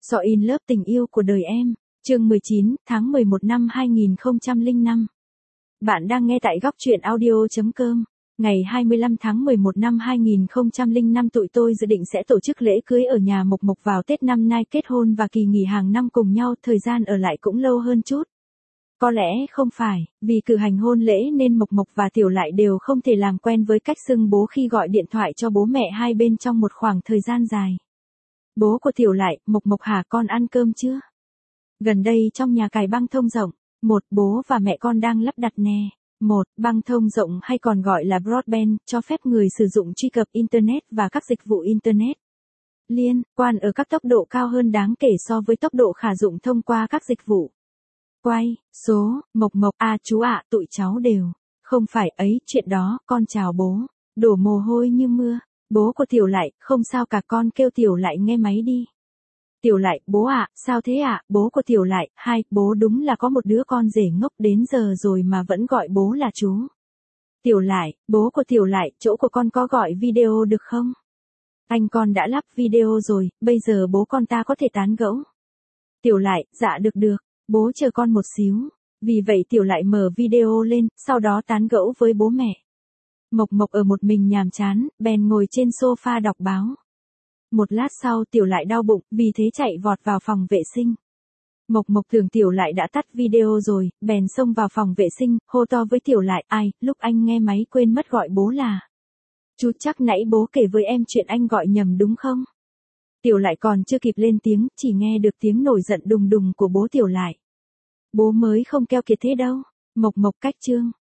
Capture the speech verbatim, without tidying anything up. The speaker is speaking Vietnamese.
So in Love tình yêu của đời em, chương mười chín, tháng mười một năm hai nghìn không trăm lẻ năm. Bạn đang nghe tại góc truyện audio.com. Ngày hai mươi lăm tháng mười một năm hai nghìn không trăm lẻ năm tụi tôi dự định sẽ tổ chức lễ cưới ở nhà Mộc Mộc vào Tết năm nay, kết hôn và kỳ nghỉ hàng năm cùng nhau, thời gian ở lại cũng lâu hơn chút. Có lẽ không phải, vì cử hành hôn lễ nên Mộc Mộc và Tiểu Lại đều không thể làm quen với cách xưng bố khi gọi điện thoại cho bố mẹ hai bên trong một khoảng thời gian dài. Bố của Tiểu Lại: Mộc Mộc hả, con ăn cơm chưa? Gần đây trong nhà cài băng thông rộng, một bố và mẹ con đang lắp đặt nè. Một, băng thông rộng hay còn gọi là broadband, cho phép người sử dụng truy cập Internet và các dịch vụ Internet liên quan ở các tốc độ cao hơn đáng kể so với tốc độ khả dụng thông qua các dịch vụ. Quay số: Mộc Mộc: À chú ạ, tụi cháu đều. Không phải ấy, chuyện đó, con chào bố. Đổ mồ hôi như mưa. Bố của Tiểu Lại: Không sao cả con, kêu Tiểu Lại nghe máy đi. Tiểu Lại: Bố ạ, sao thế ạ? Bố của Tiểu Lại: Hai, bố đúng là có một đứa con rể ngốc đến giờ rồi mà vẫn gọi bố là chú. Tiểu Lại: Bố của Tiểu Lại: Chỗ của con có gọi video được không? Anh con đã lắp video rồi, bây giờ bố con ta có thể tán gẫu. Tiểu Lại: Dạ được được, bố chờ con một xíu. Vì vậy Tiểu Lại mở video lên, sau đó tán gẫu với bố mẹ. Mộc Mộc ở một mình nhàm chán, bèn ngồi trên sofa đọc báo. Một lát sau Tiểu Lại đau bụng, vì thế chạy vọt vào phòng vệ sinh. Mộc Mộc tưởng Tiểu Lại đã tắt video rồi, bèn xông vào phòng vệ sinh, hô to với Tiểu Lại: Ai, lúc anh nghe máy quên mất gọi bố là chú, chắc nãy bố kể với em chuyện anh gọi nhầm đúng không? Tiểu Lại còn chưa kịp lên tiếng, chỉ nghe được tiếng nổi giận đùng đùng của bố Tiểu Lại. Bố mới không keo kiệt thế đâu. Mộc Mộc cách chương.